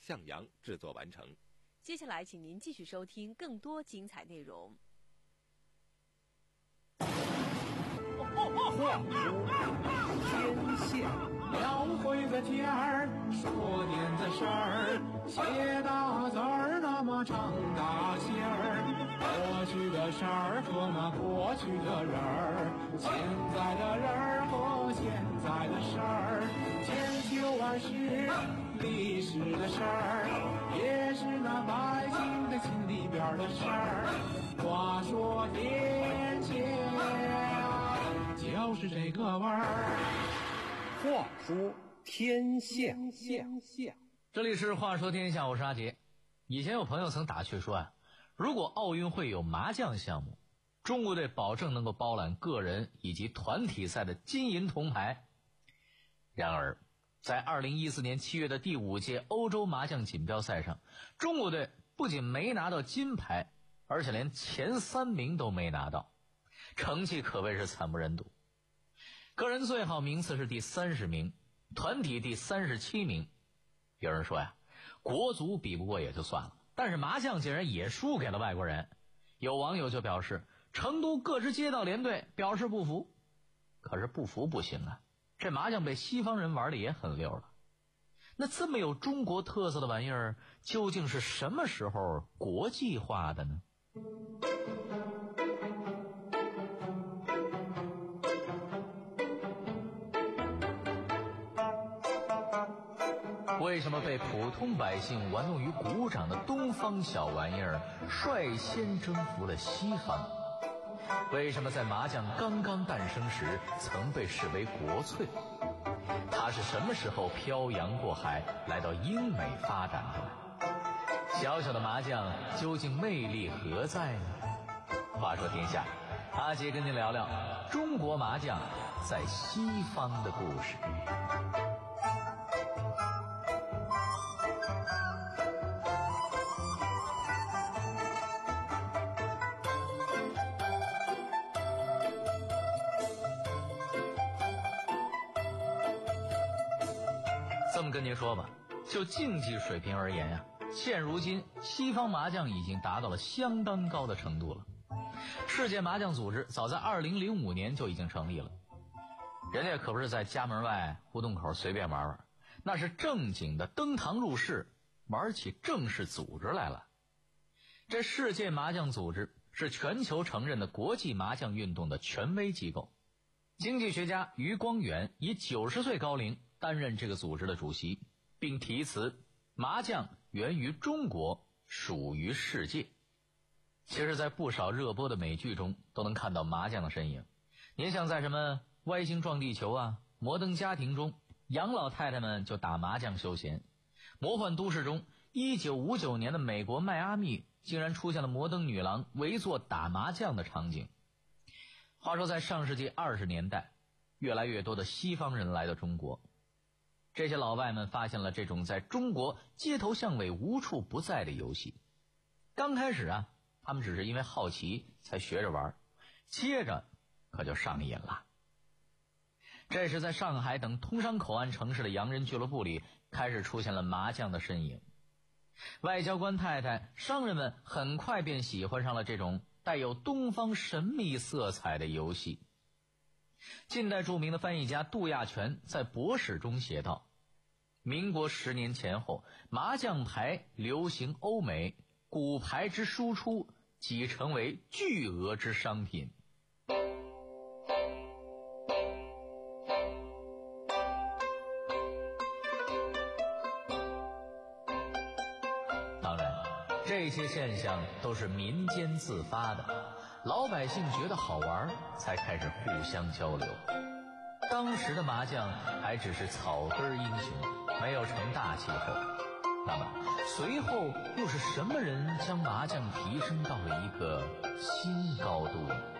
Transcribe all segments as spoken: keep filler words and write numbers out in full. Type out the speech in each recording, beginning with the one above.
向阳制作完成。 接下来请您继续收听更多精彩内容。 话说天下， 描绘个天儿，说点子事儿，写大字儿，那么唱大戏儿。过去的事儿和那过去的人儿，现在的人儿和现在的事儿，千秋万世历史的事儿，也是那百姓的心里边的事儿。话说天下，就是这个味儿。 话说天下， 这里是话说天下，我是阿杰。以前有朋友曾打趣说啊，如果奥运会有麻将项目，中国队保证能够包揽个人以及团体赛的金银铜牌。然而在二零一四年七月的第五届欧洲麻将锦标赛上，中国队不仅没拿到金牌，而且连前三名都没拿到，成绩可谓是惨不忍睹。个人最好名次是第三十名，团体第三十七名。有人说呀，国足比不过也就算了，但是麻将竟然也输给了外国人。有网友就表示，成都各支街道联队表示不服。可是不服不行啊，这麻将被西方人玩的也很溜了。那这么有中国特色的玩意儿，究竟是什么时候国际化的呢？为什么被普通百姓玩弄于股掌的东方小玩意儿率先征服了西方？为什么在麻将刚刚诞生时曾被视为国粹？它是什么时候漂洋过海来到英美发展的？小小的麻将究竟魅力何在呢？话说天下，阿杰跟您聊聊中国麻将在西方的故事。这么跟您说吧，就竞技水平而言呀、啊，现如今西方麻将已经达到了相当高的程度了。世界麻将组织早在二零零五年就已经成立了，人家可不是在家门外胡同口随便玩玩，那是正经的登堂入室，玩起正式组织来了。这世界麻将组织是全球承认的国际麻将运动的权威机构。经济学家余光远以九十岁高龄担任这个组织的主席，并题词麻将源于中国，属于世界。其实在不少热播的美剧中都能看到麻将的身影。您像在什么外星撞地球啊、摩登家庭中，杨老太太们就打麻将休闲。魔幻都市中，一九五九年的美国迈阿密竟然出现了摩登女郎围坐打麻将的场景。话说在上世纪二十年代，越来越多的西方人来到中国，这些老外们发现了这种在中国街头巷尾无处不在的游戏。刚开始啊，他们只是因为好奇才学着玩，接着可就上瘾了。这时在上海等通商口岸城市的洋人俱乐部里开始出现了麻将的身影。外交官太太、商人们很快便喜欢上了这种带有东方神秘色彩的游戏。近代著名的翻译家杜亚全在博史中写道，民国十年前后，麻将牌流行欧美，骨牌之输出即成为巨额之商品。当然，这些现象都是民间自发的，老百姓觉得好玩才开始互相交流。当时的麻将还只是草根英雄，没有成大气候。那么随后又是什么人将麻将提升到了一个新高度呢？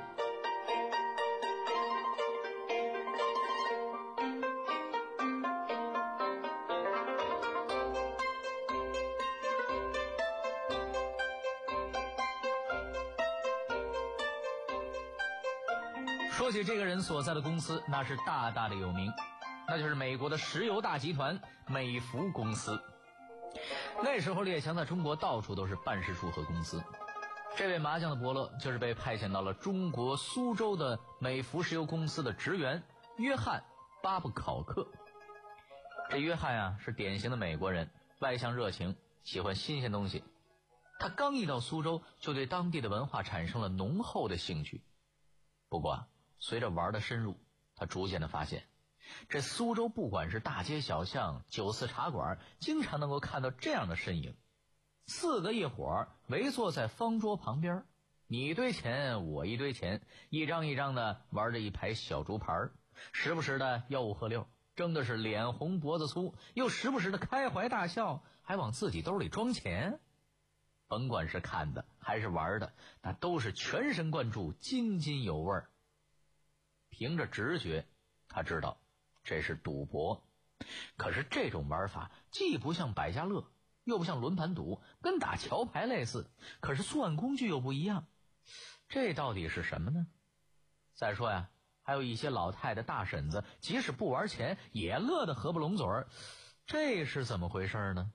说起这个人所在的公司，那是大大的有名，那就是美国的石油大集团美孚公司。 那时候列强在中国到处都是办事处和公司。这位麻将的伯乐就是被派遣到了中国苏州的美孚石油公司的职员约翰·巴布考克。这约翰啊是典型的美国人，外向热情，喜欢新鲜东西。他刚一到苏州，就对当地的文化产生了浓厚的兴趣。不过随着玩的深入，他逐渐的发现，这苏州不管是大街小巷、酒肆茶馆，经常能够看到这样的身影：四个一伙围坐在方桌旁边，你一堆钱我一堆钱，一张一张的玩着一排小竹盘，时不时的吆五喝六，争的是脸红脖子粗，又时不时的开怀大笑，还往自己兜里装钱。甭管是看的还是玩的，那都是全神贯注，津津有味。凭着直觉，他知道这是赌博。可是这种玩法既不像百家乐，又不像轮盘赌，跟打桥牌类似，可是作案工具又不一样。这到底是什么呢？再说呀，还有一些老太太大婶子，即使不玩钱也乐得合不拢嘴儿，这是怎么回事呢？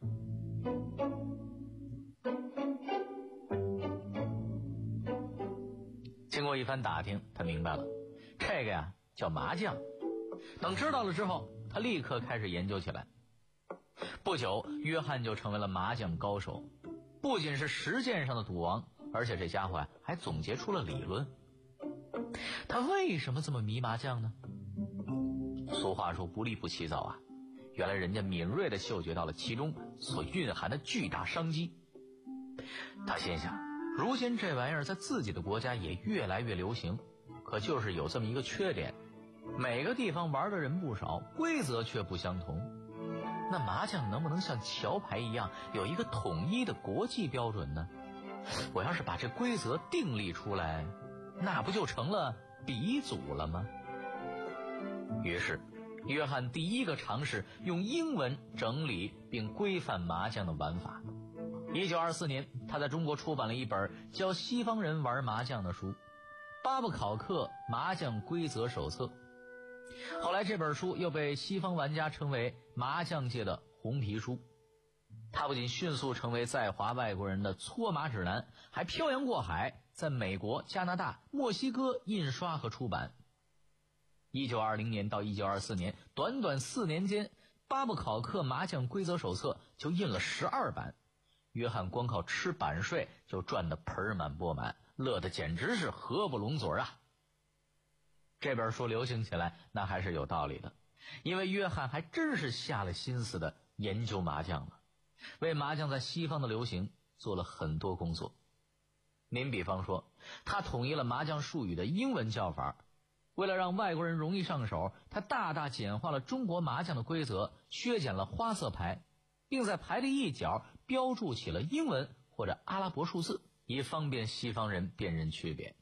经过一番打听，他明白了，这个呀叫麻将。等知道了之后，他立刻开始研究起来。不久，约翰就成为了麻将高手，不仅是实践上的赌王，而且这家伙呀还总结出了理论。他为什么这么迷麻将呢？俗话说不利不起早啊，原来人家敏锐地嗅觉到了其中所蕴含的巨大商机。他心想，如今这玩意儿在自己的国家也越来越流行，可就是有这么一个缺点，每个地方玩的人不少，规则却不相同。那麻将能不能像桥牌一样有一个统一的国际标准呢？我要是把这规则订立出来，那不就成了鼻祖了吗？于是约翰第一个尝试用英文整理并规范麻将的玩法。一九二四年，他在中国出版了一本教西方人玩麻将的书《巴布考克麻将规则手册》。后来这本书又被西方玩家称为麻将界的红皮书。它不仅迅速成为在华外国人的搓麻指南，还漂洋过海，在美国、加拿大、墨西哥印刷和出版。一九二零年到一九二四年，短短四年间，巴布考克麻将规则手册就印了十二版。约翰光靠吃版税就赚得盆满钵满，乐得简直是合不拢嘴啊！这本书流行起来，那还是有道理的，因为约翰还真是下了心思的研究麻将了，为麻将在西方的流行做了很多工作。您比方说，他统一了麻将术语的英文叫法，为了让外国人容易上手，他大大简化了中国麻将的规则，削减了花色牌，并在牌的一角标注起了英文或者阿拉伯数字，以方便西方人辨认区别。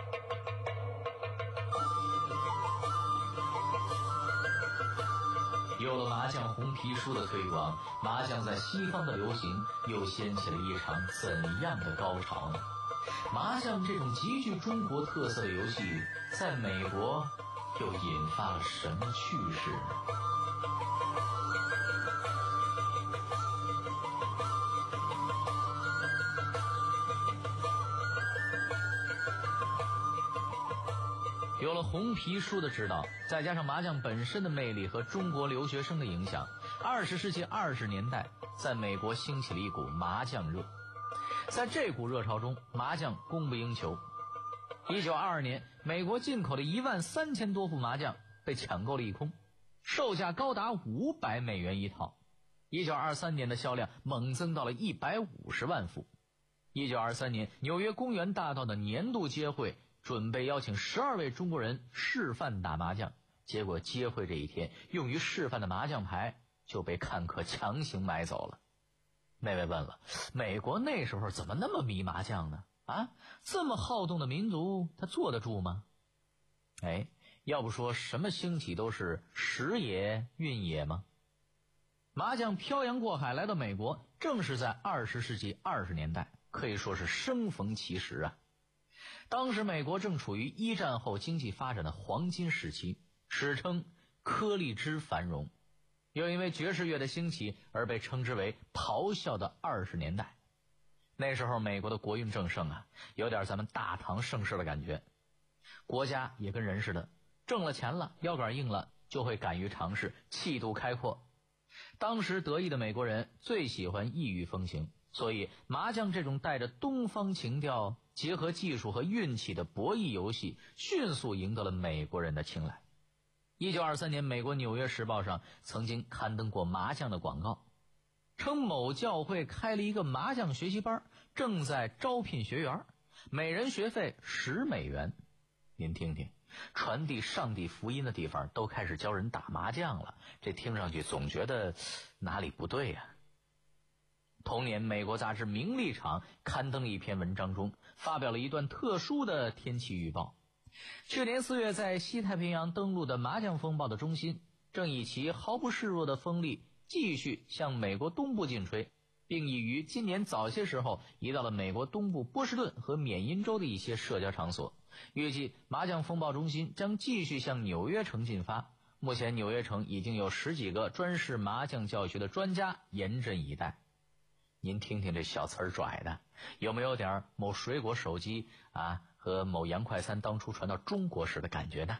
有了麻将红皮书的推广，麻将在西方的流行又掀起了一场怎样的高潮呢？麻将这种极具中国特色的游戏，在美国又引发了什么趣事呢？有了红皮书的指导，再加上麻将本身的魅力和中国留学生的影响，二十世纪二十年代在美国兴起了一股麻将热。在这股热潮中，麻将供不应求。一九二二年，美国进口的一万三千多副麻将被抢购了一空，售价高达五百美元一套。一九二三年的销量猛增到了一百五十万副。一九二三年，纽约公园大道的年度街会准备邀请十二位中国人示范打麻将，结果街会这一天用于示范的麻将牌就被看客强行买走了。那位问了，美国那时候怎么那么迷麻将呢？啊，这么好动的民族，他坐得住吗？哎，要不说什么兴起都是时也运也吗？麻将漂洋过海来到美国，正是在二十世纪二十年代，可以说是生逢其时啊。当时美国正处于一战后经济发展的黄金时期，史称颗粒之繁荣。 又因为爵士乐的兴起而被称之为咆哮的二十年代。那时候美国的国运正盛啊，有点咱们大唐盛世的感觉。国家也跟人似的，挣了钱了，腰杆硬了，就会敢于尝试，气度开阔。当时得意的美国人最喜欢异域风情，所以麻将这种带着东方情调、结合技术和运气的博弈游戏，迅速赢得了美国人的青睐。一九二三年，美国《纽约时报》上曾经刊登过麻将的广告，称某教会开了一个麻将学习班，正在招聘学员，每人学费十美元。您听听，传递上帝福音的地方都开始教人打麻将了，这听上去总觉得哪里不对呀、啊。同年，美国杂志《名利场》刊登了一篇文章中，发表了一段特殊的天气预报。去年四月，在西太平洋登陆的麻将风暴的中心，正以其毫不示弱的风力继续向美国东部进吹，并已于今年早些时候移到了美国东部波士顿和缅因州的一些社交场所。预计麻将风暴中心将继续向纽约城进发。目前纽约城已经有十几个专事麻将教学的专家严阵以待。您听听这小词儿拽的，有没有点某水果手机啊和某洋快餐当初传到中国时的感觉呢？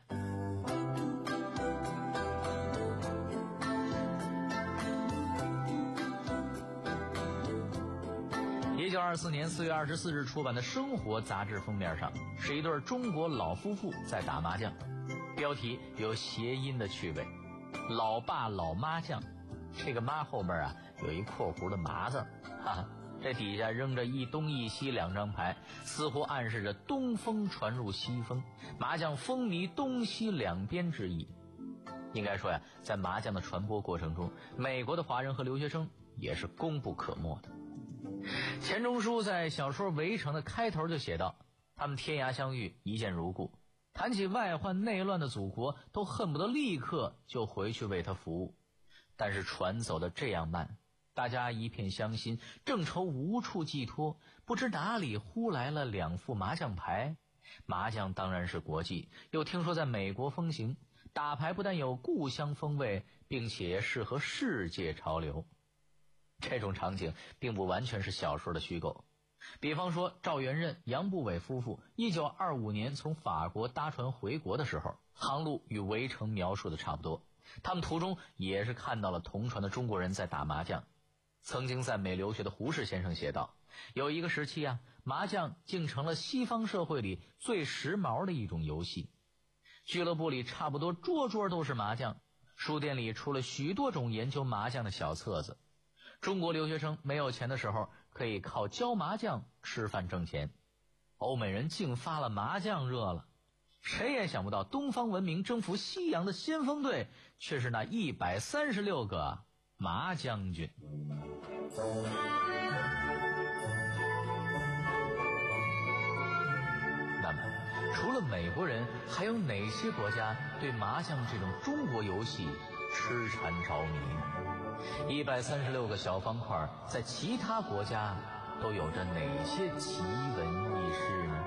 一九二四年四月二十四日出版的《生活》杂志封面上是一对中国老夫妇在打麻将，标题有谐音的趣味，老爸老妈将，这个妈后面啊有一括弧的麻字，哈哈，这底下扔着一东一西两张牌，似乎暗示着东风传入西风，麻将风靡东西两边之意。应该说呀，在麻将的传播过程中，美国的华人和留学生也是功不可没的。钱钟书在小说《围城》的开头就写道，他们天涯相遇，一见如故，谈起外患内乱的祖国，都恨不得立刻就回去为他服务。但是船走得这样慢，大家一片乡心，正愁无处寄托，不知哪里忽来了两副麻将牌。麻将当然是国际，又听说在美国风行，打牌不但有故乡风味，并且适合世界潮流。这种场景并不完全是小说的虚构。比方说赵元任、杨步伟夫妇一九二五年从法国搭船回国的时候，航路与围城描述的差不多。他们途中也是看到了同船的中国人在打麻将。曾经在美留学的胡适先生写道，有一个时期啊，麻将竟成了西方社会里最时髦的一种游戏。俱乐部里差不多桌桌都是麻将，书店里出了许多种研究麻将的小册子。中国留学生没有钱的时候，可以靠教麻将吃饭挣钱。欧美人竟发了麻将热了，谁也想不到东方文明征服西洋的先锋队却是那一百三十六个麻将军。那么除了美国人，还有哪些国家对麻将这种中国游戏痴缠着迷呢？一百三十六个小方块在其他国家都有着哪些奇闻异事呢？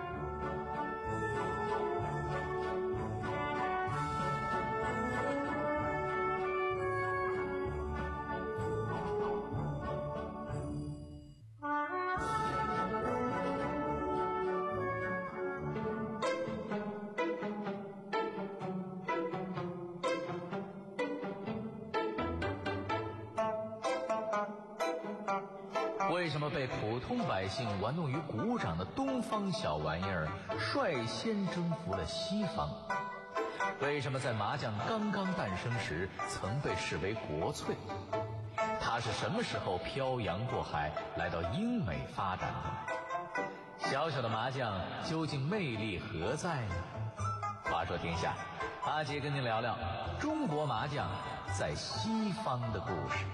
为什么被普通百姓玩弄于股掌的东方小玩意儿率先征服了西方？为什么在麻将刚刚诞生时曾被视为国粹？它是什么时候漂洋过海来到英美发展的？小小的麻将究竟魅力何在呢？话说天下，阿杰跟您聊聊中国麻将在西方的故事。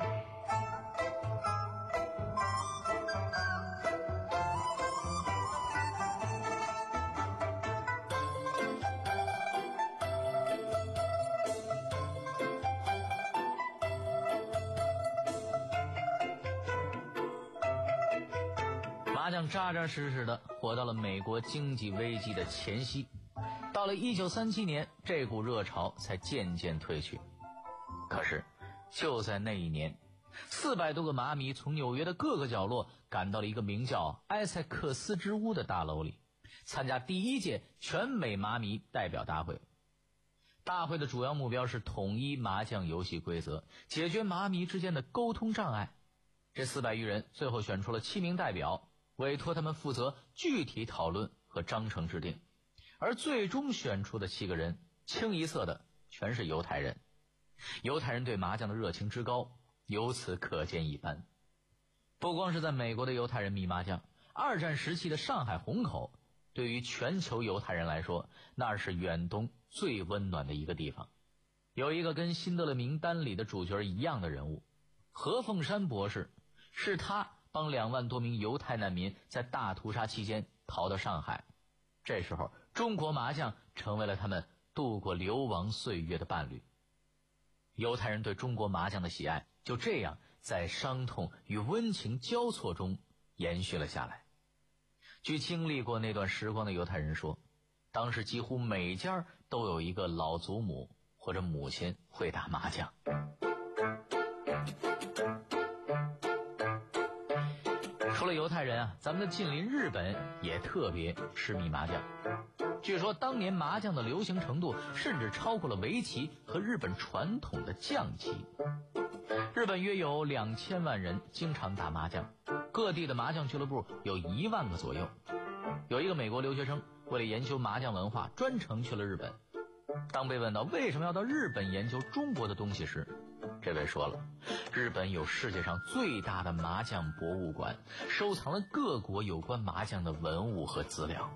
麻将扎扎实实的活到了美国经济危机的前夕，到了一九三七年，这股热潮才渐渐退去。可是就在那一年，四百多个麻迷从纽约的各个角落赶到了一个名叫埃塞克斯之屋的大楼里，参加第一届全美麻迷代表大会。大会的主要目标是统一麻将游戏规则，解决麻迷之间的沟通障碍。这四百余人最后选出了七名代表，委托他们负责具体讨论和章程制定。而最终选出的七个人，清一色的全是犹太人。犹太人对麻将的热情之高，由此可见一斑。不光是在美国的犹太人迷麻将，二战时期的上海虹口，对于全球犹太人来说，那是远东最温暖的一个地方。有一个跟辛德勒名单里的主角一样的人物，何凤山博士，是他帮两万多名犹太难民在大屠杀期间逃到上海。这时候，中国麻将成为了他们度过流亡岁月的伴侣。犹太人对中国麻将的喜爱就这样在伤痛与温情交错中延续了下来。据经历过那段时光的犹太人说，当时几乎每家都有一个老祖母或者母亲会打麻将。除了犹太人啊，咱们的近邻日本也特别痴迷麻将。据说当年麻将的流行程度甚至超过了围棋和日本传统的将棋。日本约有两千万人经常打麻将，各地的麻将俱乐部有一万个左右。有一个美国留学生为了研究麻将文化，专程去了日本。当被问到为什么要到日本研究中国的东西时，这位说了，日本有世界上最大的麻将博物馆，收藏了各国有关麻将的文物和资料。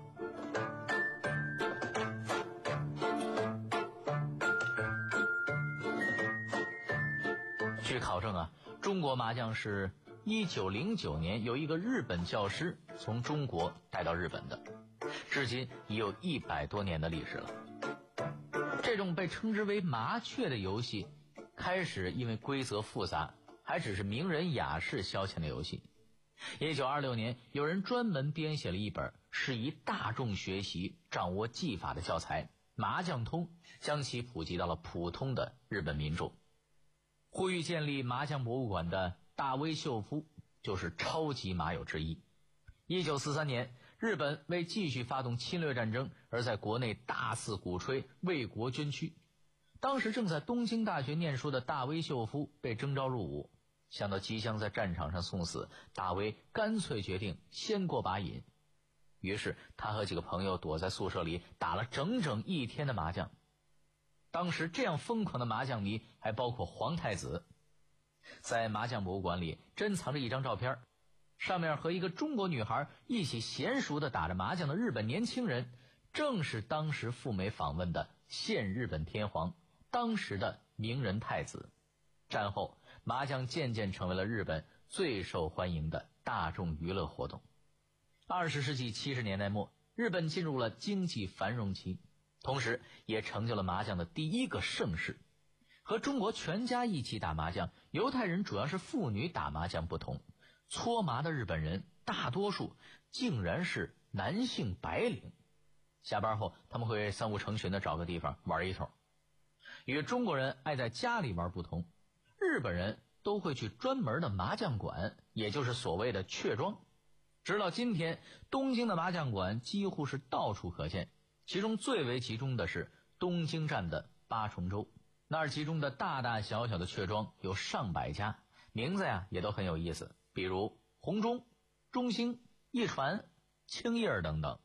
据考证啊，中国麻将是一九零九年有一个日本教师从中国带到日本的，至今已有一百多年的历史了。这种被称之为麻雀的游戏，开始因为规则复杂，还只是名人雅士消遣的游戏。一九二六年，有人专门编写了一本适宜大众学习掌握技法的教材《麻将通》，将其普及到了普通的日本民众。呼吁建立麻将博物馆的大威秀夫就是超级麻友之一。一九四三年，日本为继续发动侵略战争而在国内大肆鼓吹为国捐躯。当时正在东京大学念书的大威秀夫被征召入伍，想到即将在战场上送死，大威干脆决定先过把瘾。于是他和几个朋友躲在宿舍里打了整整一天的麻将。当时这样疯狂的麻将迷还包括皇太子。在麻将博物馆里珍藏着一张照片，上面和一个中国女孩一起娴熟地打着麻将的日本年轻人，正是当时赴美访问的现日本天皇，当时的名人太子。战后，麻将渐渐成为了日本最受欢迎的大众娱乐活动。二十世纪七十年代末，日本进入了经济繁荣期，同时也成就了麻将的第一个盛世。和中国全家一起打麻将，犹太人主要是妇女打麻将不同，搓麻的日本人大多数竟然是男性白领。下班后他们会三五成群的找个地方玩一通。与中国人爱在家里玩不同，日本人都会去专门的麻将馆，也就是所谓的雀庄。直到今天，东京的麻将馆几乎是到处可见，其中最为集中的是东京站的八重洲，那儿集中的大大小小的雀庄有上百家，名字呀也都很有意思，比如红中、中兴、一传、青叶等等。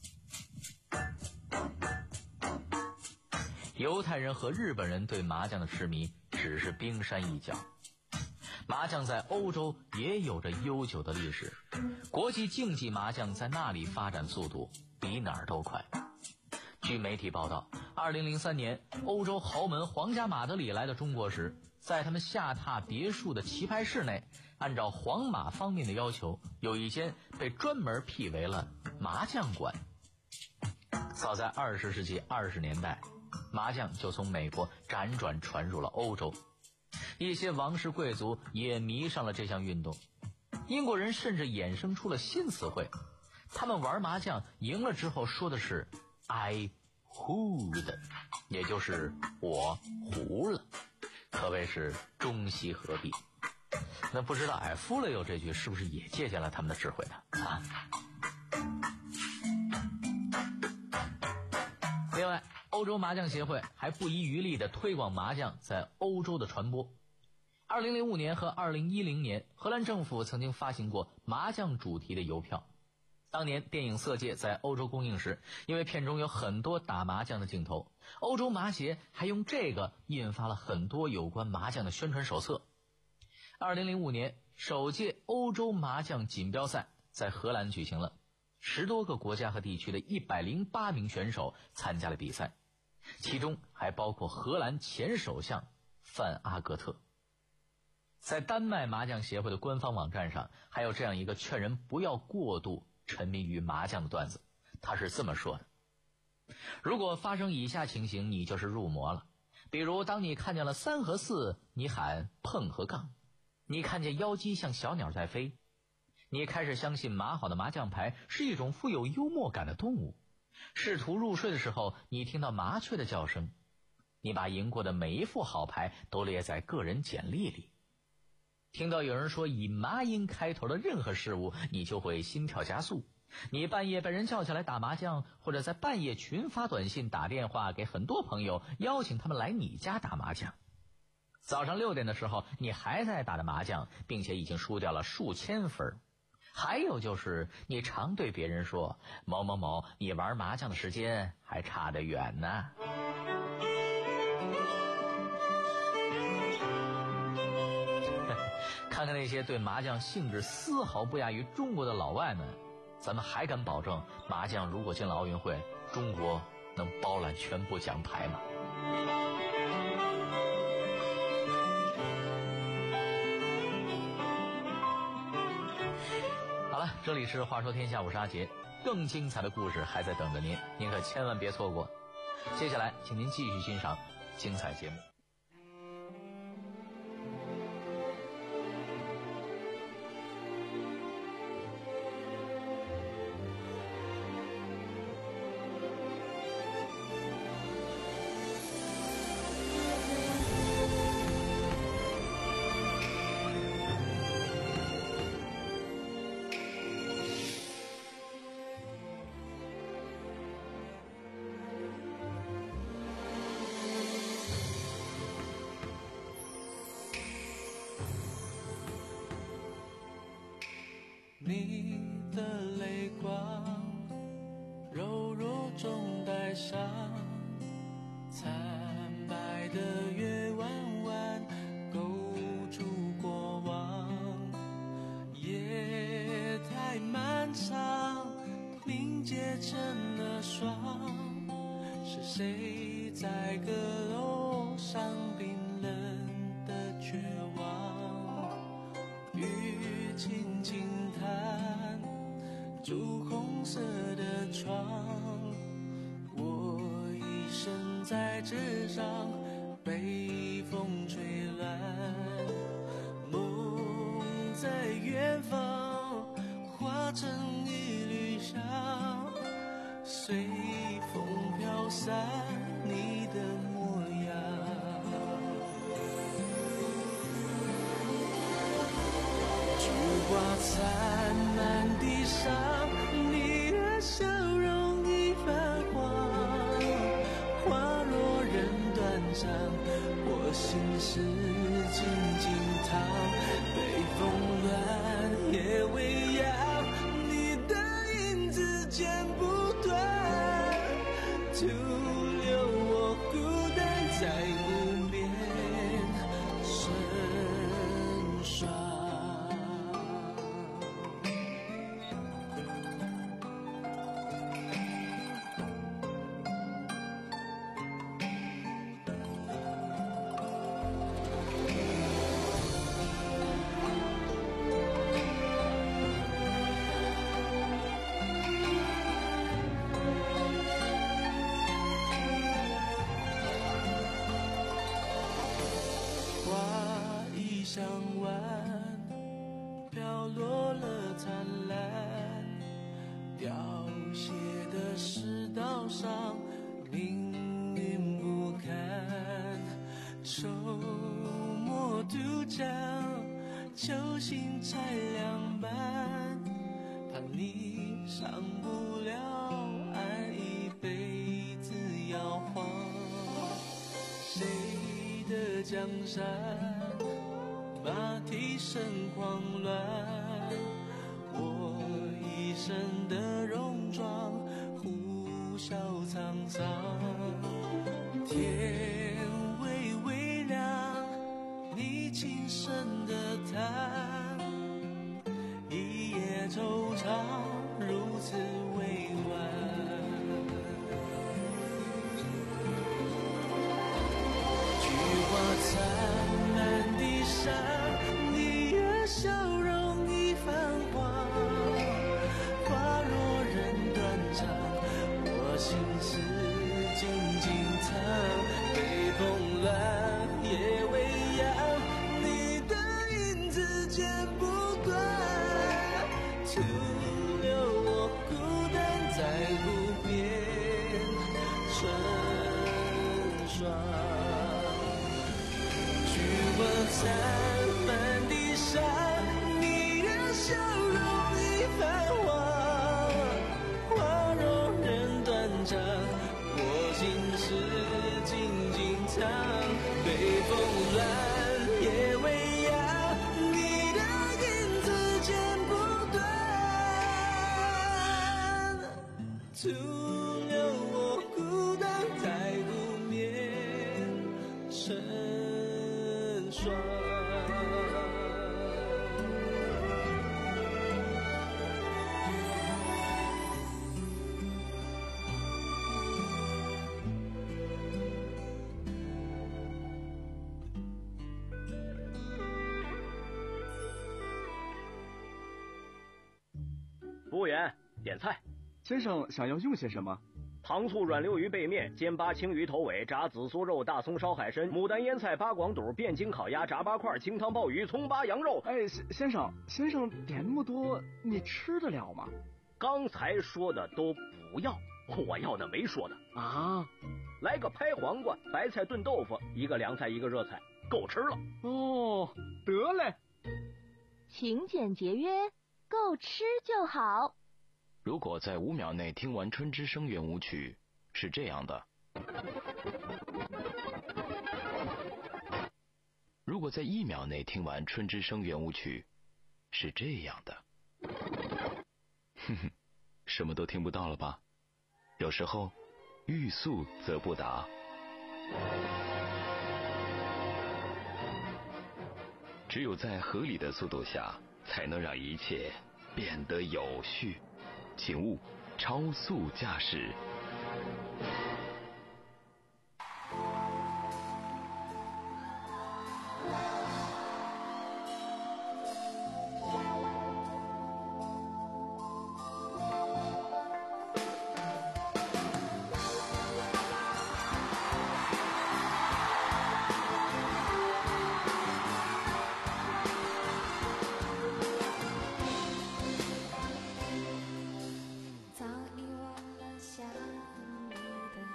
犹太人和日本人对麻将的痴迷只是冰山一角，麻将在欧洲也有着悠久的历史，国际竞技麻将在那里发展速度比哪儿都快。据媒体报道，二零零三年欧洲豪门皇家马德里来到中国时，在他们下榻别墅的棋牌室内，按照皇马方面的要求，有一间被专门辟为了麻将馆。早在二十世纪二十年代，麻将就从美国辗转传入了欧洲，一些王室贵族也迷上了这项运动。英国人甚至衍生出了新词汇，他们玩麻将赢了之后说的是 I hood， 也就是我胡了。可可谓是中西合璧。那不知道哎，夫了又这句是不是也借鉴了他们的智慧呢？啊！另外，欧洲麻将协会还不遗余力地推广麻将在欧洲的传播。二零零五年和二零一零年，荷兰政府曾经发行过麻将主题的邮票。当年电影《色戒》在欧洲公映时，因为片中有很多打麻将的镜头，欧洲麻协还用这个印发了很多有关麻将的宣传手册。二零零五年，首届欧洲麻将锦标赛在荷兰举行了，十多个国家和地区的一百零八名选手参加了比赛，其中还包括荷兰前首相范阿格特。在丹麦麻将协会的官方网站上，还有这样一个劝人不要过度沉迷于麻将的段子，他是这么说的：如果发生以下情形，你就是入魔了。比如当你看见了三和四，你喊碰和杠；你看见妖姬像小鸟在飞；你开始相信码好的麻将牌是一种富有幽默感的动物；试图入睡的时候，你听到麻雀的叫声；你把赢过的每一副好牌都列在个人简历里；听到有人说以麻音开头的任何事物，你就会心跳加速；你半夜被人叫起来打麻将，或者在半夜群发短信打电话给很多朋友，邀请他们来你家打麻将；早上六点的时候，你还在打着麻将，并且已经输掉了数千分；还有就是你常对别人说某某某，你玩麻将的时间还差得远呢。看看那些对麻将兴致丝毫不亚于中国的老外们，咱们还敢保证麻将如果进了奥运会，中国能包揽全部奖牌吗？好了，这里是话说天下，我是阿杰，更精彩的故事还在等着您，您可千万别错过。接下来请您继续欣赏精彩节目。 你的泪光柔弱中带伤，惨白的月弯弯勾住过往，夜太漫长，凝结成了霜，是谁在阁楼上冰冷的绝望，雨轻轻弹朱红色的窗，我一身在纸上被风吹乱，梦在远方化成一缕香，随风飘散你的模样。烛光灿烂地上，你的笑容已泛黄，花落人断肠，我心事静静躺，北风乱夜未央，你的影子剪不断，徒留我孤单在无边深霜。 心才两半，怕你伤不了，爱一辈子摇晃。谁的江山，马蹄声狂乱，我一生的戎装，呼啸沧桑。天微微亮，你轻声的叹，一夜惆怅如此委婉。菊花残，满地伤，你的笑容已泛黄。花若人断肠，我心事静静藏。北风乱，夜未央，你的影子剪不断，徒留我孤单在湖边成双。菊花残，满地伤，你的笑容已泛黄。花若人断肠，我心事静静藏。北风乱，夜未央，你的影子剪不断，徒留我孤单在湖面成双。 服务员，点菜。 先生想要用些什么？ 糖醋软溜鱼背面、煎巴青鱼头尾、炸紫苏肉、大葱烧海参、牡丹腌菜、八广肚、汴京烤鸭、炸八块、清汤鲍鱼、葱巴羊肉。 哎，先生，先生点那么多，你吃得了吗？ 刚才说的都不要，我要的没说的啊。 来个拍黄瓜、白菜炖豆腐，一个凉菜一个热菜，够吃了。 哦，得嘞。 勤俭节约，够吃就好。 如果在五秒内听完《春之声》圆舞曲，是这样的；如果在一秒内听完《春之声》圆舞曲，是这样的。哼哼，什么都听不到了吧？有时候，欲速则不达。只有在合理的速度下，才能让一切变得有序。请勿超速驾驶。 早已忘了想你的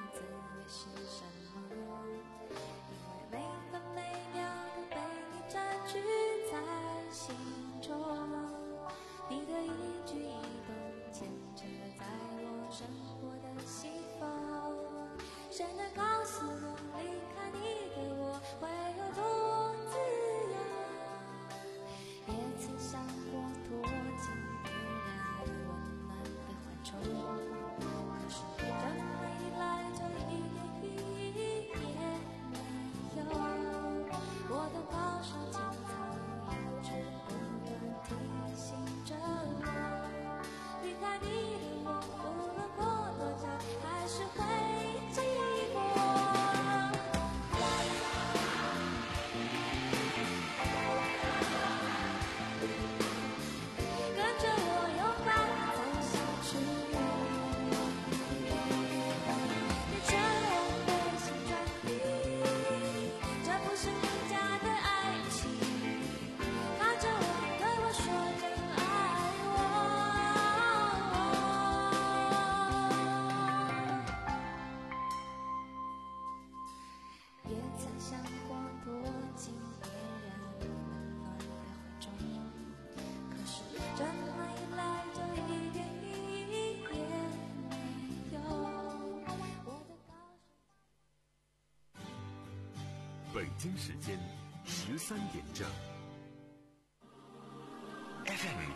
北京时间十三点正。F M